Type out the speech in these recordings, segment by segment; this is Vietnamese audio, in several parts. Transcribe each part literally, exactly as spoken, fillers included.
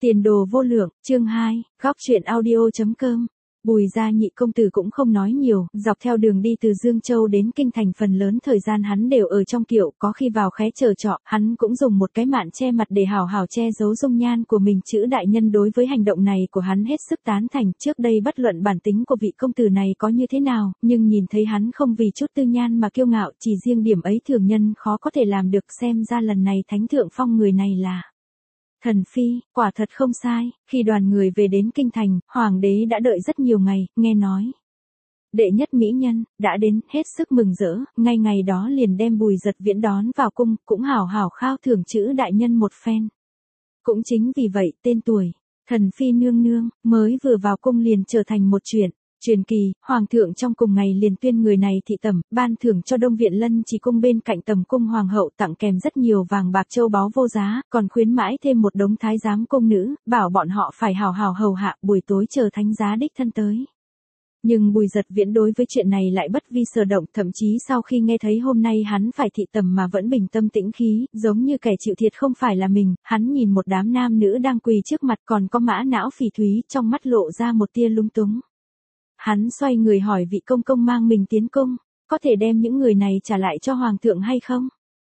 Tiền đồ vô lượng, chương hai, góc truyện audio.com. Bùi gia nhị công tử cũng không nói nhiều, dọc theo đường đi từ Dương Châu đến Kinh Thành phần lớn thời gian hắn đều ở trong kiệu, có khi vào khé chờ trọ, hắn cũng dùng một cái mạn che mặt để hào hào che giấu dung nhan của mình. Chữ đại nhân đối với hành động này của hắn hết sức tán thành, trước đây bất luận bản tính của vị công tử này có như thế nào, nhưng nhìn thấy hắn không vì chút tư nhan mà kiêu ngạo, chỉ riêng điểm ấy thường nhân khó có thể làm được, xem ra lần này Thánh Thượng phong người này là thần phi, quả thật không sai. Khi đoàn người về đến Kinh Thành, Hoàng đế đã đợi rất nhiều ngày, nghe nói đệ nhất mỹ nhân đã đến, hết sức mừng rỡ, ngay ngày đó liền đem Bùi Giật Viễn đón vào cung, cũng hảo hảo khao thưởng chữ đại nhân một phen. Cũng chính vì vậy, tên tuổi thần phi nương nương mới vừa vào cung liền trở thành một chuyện truyền kỳ. Hoàng thượng trong cùng ngày liền tuyên người này thị tẩm, ban thưởng cho Đông Viện Lân Chỉ cung bên cạnh tầm cung hoàng hậu, tặng kèm rất nhiều vàng bạc châu báu vô giá, còn khuyến mãi thêm một đống thái giám cung nữ, bảo bọn họ phải hào hào hầu hạ, buổi tối chờ thánh giá đích thân tới. Nhưng Bùi Giật Viễn đối với chuyện này lại bất vi sở động, thậm chí sau khi nghe thấy hôm nay hắn phải thị tẩm mà vẫn bình tâm tĩnh khí, giống như kẻ chịu thiệt không phải là mình. Hắn nhìn một đám nam nữ đang quỳ trước mặt, còn có mã não phỉ thúy, trong mắt lộ ra một tia lung túng. Hắn xoay người hỏi vị công công mang mình tiến cung, có thể đem những người này trả lại cho hoàng thượng hay không?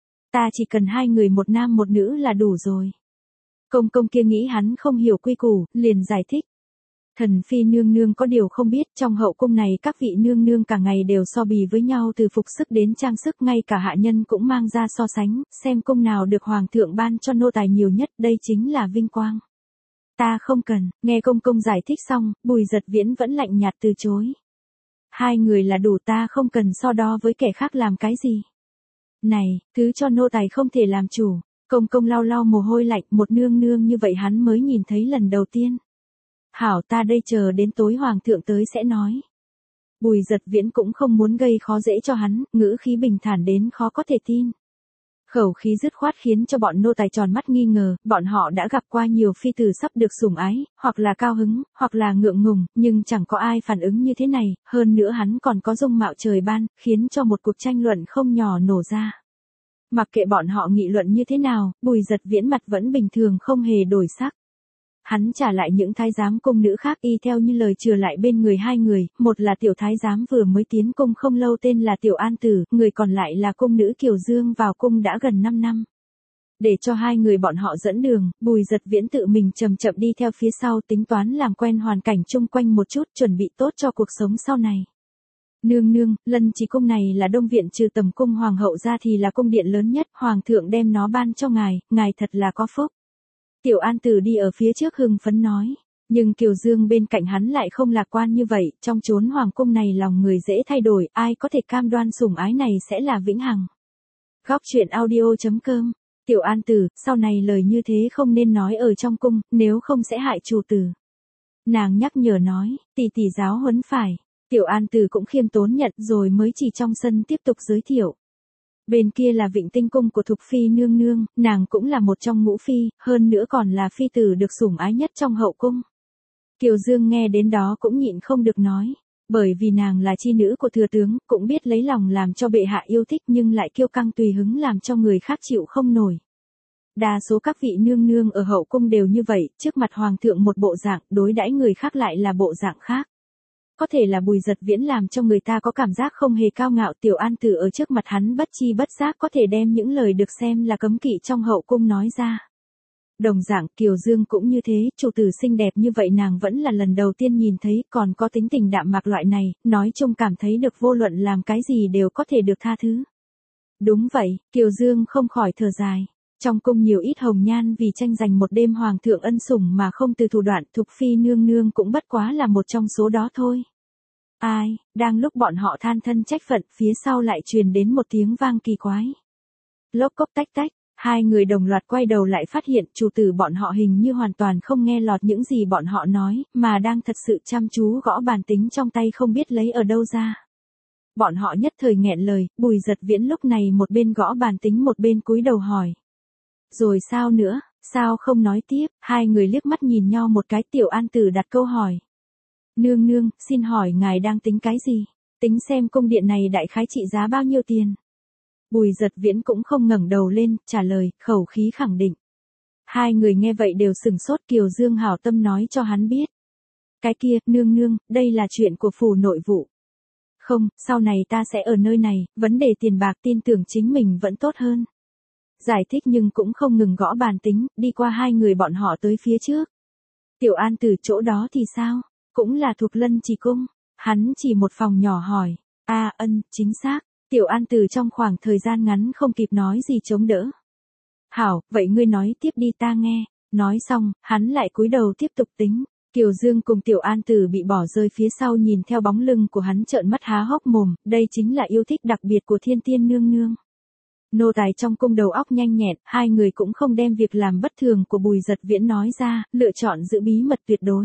Ta chỉ cần hai người, một nam một nữ là đủ rồi. Công công kia nghĩ hắn không hiểu quy củ, liền giải thích. Thần phi nương nương có điều không biết, trong hậu cung này các vị nương nương cả ngày đều so bì với nhau, từ phục sức đến trang sức, ngay cả hạ nhân cũng mang ra so sánh, xem cung nào được hoàng thượng ban cho nô tài nhiều nhất, đây chính là vinh quang. Ta không cần. Nghe công công giải thích xong, Bùi Giật Viễn vẫn lạnh nhạt từ chối. Hai người là đủ, ta không cần so đo với kẻ khác làm cái gì. Này, thứ cho nô tài không thể làm chủ. Công công lau lau mồ hôi lạnh, một nương nương như vậy hắn mới nhìn thấy lần đầu tiên. Hảo, ta đây chờ đến tối hoàng thượng tới sẽ nói. Bùi Giật Viễn cũng không muốn gây khó dễ cho hắn, ngữ khí bình thản đến khó có thể tin. Khẩu khí dứt khoát khiến cho bọn nô tài tròn mắt nghi ngờ, bọn họ đã gặp qua nhiều phi tử sắp được sủng ái, hoặc là cao hứng, hoặc là ngượng ngùng, nhưng chẳng có ai phản ứng như thế này, hơn nữa hắn còn có dung mạo trời ban, khiến cho một cuộc tranh luận không nhỏ nổ ra. Mặc kệ bọn họ nghị luận như thế nào, Bùi Giật Viễn mặt vẫn bình thường không hề đổi sắc. Hắn trả lại những thái giám cung nữ khác y theo như lời trừ lại bên người hai người, một là tiểu thái giám vừa mới tiến cung không lâu tên là Tiểu An Tử, người còn lại là cung nữ Kiều Dương vào cung đã gần năm năm. Để cho hai người bọn họ dẫn đường, Bùi Giật Viễn tự mình chậm chậm đi theo phía sau, tính toán làm quen hoàn cảnh chung quanh một chút, chuẩn bị tốt cho cuộc sống sau này. Nương nương, Lân Chỉ cung này là Đông Viện trừ tầm cung hoàng hậu ra thì là cung điện lớn nhất, hoàng thượng đem nó ban cho ngài, ngài thật là có phúc. Tiểu An Tử đi ở phía trước hưng phấn nói, nhưng Kiều Dương bên cạnh hắn lại không lạc quan như vậy, trong chốn hoàng cung này lòng người dễ thay đổi, ai có thể cam đoan sủng ái này sẽ là vĩnh hằng. Góc truyện audio.com. Tiểu An Tử, sau này lời như thế không nên nói ở trong cung, nếu không sẽ hại chủ tử. Nàng nhắc nhở nói, tỷ tỷ giáo huấn phải. Tiểu An Tử cũng khiêm tốn nhận rồi mới chỉ trong sân tiếp tục giới thiệu. Bên kia là Vịnh Tinh cung của Thục phi nương nương, nàng cũng là một trong ngũ phi, hơn nữa còn là phi tử được sủng ái nhất trong hậu cung. Kiều Dương nghe đến đó cũng nhịn không được nói, bởi vì nàng là chi nữ của thừa tướng, cũng biết lấy lòng làm cho bệ hạ yêu thích nhưng lại kiêu căng tùy hứng làm cho người khác chịu không nổi. Đa số các vị nương nương ở hậu cung đều như vậy, trước mặt hoàng thượng một bộ dạng, đối đãi người khác lại là bộ dạng khác. Có thể là Bùi Giật Viễn làm cho người ta có cảm giác không hề cao ngạo, Tiểu An Tử ở trước mặt hắn bất chi bất giác có thể đem những lời được xem là cấm kỵ trong hậu cung nói ra. Đồng dạng Kiều Dương cũng như thế, chủ tử xinh đẹp như vậy nàng vẫn là lần đầu tiên nhìn thấy, còn có tính tình đạm mạc loại này, nói chung cảm thấy được vô luận làm cái gì đều có thể được tha thứ. Đúng vậy, Kiều Dương không khỏi thở dài. Trong cung nhiều ít hồng nhan vì tranh giành một đêm hoàng thượng ân sủng mà không từ thủ đoạn, Thục phi nương nương cũng bất quá là một trong số đó thôi. Ai, đang lúc bọn họ than thân trách phận, phía sau lại truyền đến một tiếng vang kỳ quái. Lốc cốc tách tách, hai người đồng loạt quay đầu lại phát hiện chủ tử bọn họ hình như hoàn toàn không nghe lọt những gì bọn họ nói, mà đang thật sự chăm chú gõ bàn tính trong tay không biết lấy ở đâu ra. Bọn họ nhất thời nghẹn lời, Bùi Giật Viễn lúc này một bên gõ bàn tính một bên cúi đầu hỏi. Rồi sao nữa, sao không nói tiếp, hai người liếc mắt nhìn nhau một cái. Tiểu An Tử đặt câu hỏi. Nương nương, xin hỏi ngài đang tính cái gì? Tính xem cung điện này đại khái trị giá bao nhiêu tiền? Bùi Giật Viễn cũng không ngẩng đầu lên, trả lời, khẩu khí khẳng định. Hai người nghe vậy đều sửng sốt, Kiều Dương hảo tâm nói cho hắn biết. Cái kia, nương nương, đây là chuyện của phủ nội vụ. Không, sau này ta sẽ ở nơi này, vấn đề tiền bạc tin tưởng chính mình vẫn tốt hơn. Giải thích nhưng cũng không ngừng gõ bàn tính, đi qua hai người bọn họ tới phía trước. Tiểu An từ chỗ đó thì sao? Cũng là thuộc Lân Trì cung. Hắn chỉ một phòng nhỏ hỏi. A à, ân, chính xác. Tiểu An từ trong khoảng thời gian ngắn không kịp nói gì chống đỡ. Hảo, vậy ngươi nói tiếp đi ta nghe. Nói xong, hắn lại cúi đầu tiếp tục tính. Kiều Dương cùng Tiểu An Tử bị bỏ rơi phía sau nhìn theo bóng lưng của hắn trợn mắt há hốc mồm, đây chính là yêu thích đặc biệt của Thiên Tiên nương nương. Nô tài trong cung đầu óc nhanh nhẹn, hai người cũng không đem việc làm bất thường của Bùi Giật Viễn nói ra, lựa chọn giữ bí mật tuyệt đối.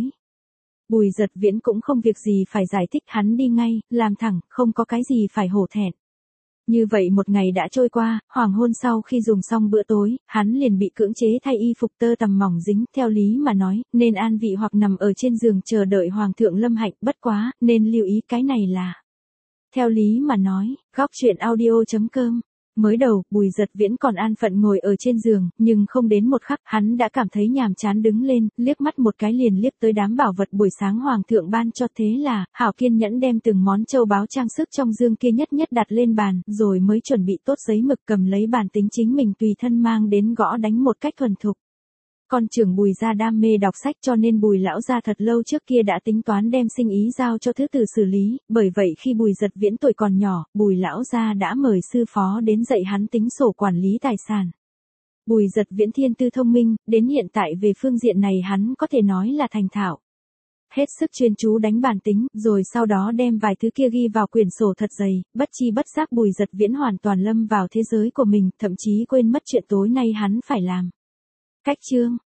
Bùi Giật Viễn cũng không việc gì phải giải thích, hắn đi ngay, làm thẳng, không có cái gì phải hổ thẹn. Như vậy một ngày đã trôi qua, hoàng hôn sau khi dùng xong bữa tối, hắn liền bị cưỡng chế thay y phục tơ tằm mỏng dính, theo lý mà nói, nên an vị hoặc nằm ở trên giường chờ đợi hoàng thượng lâm hạnh, bất quá, nên lưu ý cái này là. Theo lý mà nói, góc chuyện audio chấm com. Mới đầu, Bùi Giật Viễn còn an phận ngồi ở trên giường, nhưng không đến một khắc, hắn đã cảm thấy nhàm chán đứng lên, liếc mắt một cái liền liếc tới đám bảo vật buổi sáng hoàng thượng ban cho, thế là, hảo kiên nhẫn đem từng món châu báu trang sức trong dương kia nhất nhất đặt lên bàn, rồi mới chuẩn bị tốt giấy mực cầm lấy bản tính chính mình tùy thân mang đến gõ đánh một cách thuần thục. Con trưởng Bùi gia đam mê đọc sách cho nên Bùi lão gia thật lâu trước kia đã tính toán đem sinh ý giao cho thứ tử xử lý, bởi vậy khi Bùi Giật Viễn tuổi còn nhỏ, Bùi lão gia đã mời sư phó đến dạy hắn tính sổ quản lý tài sản. Bùi Giật Viễn thiên tư thông minh, đến hiện tại về phương diện này hắn có thể nói là thành thạo. Hết sức chuyên chú đánh bản tính, rồi sau đó đem vài thứ kia ghi vào quyển sổ thật dày, bất chi bất giác Bùi Giật Viễn hoàn toàn lâm vào thế giới của mình, thậm chí quên mất chuyện tối nay hắn phải làm. Cách chương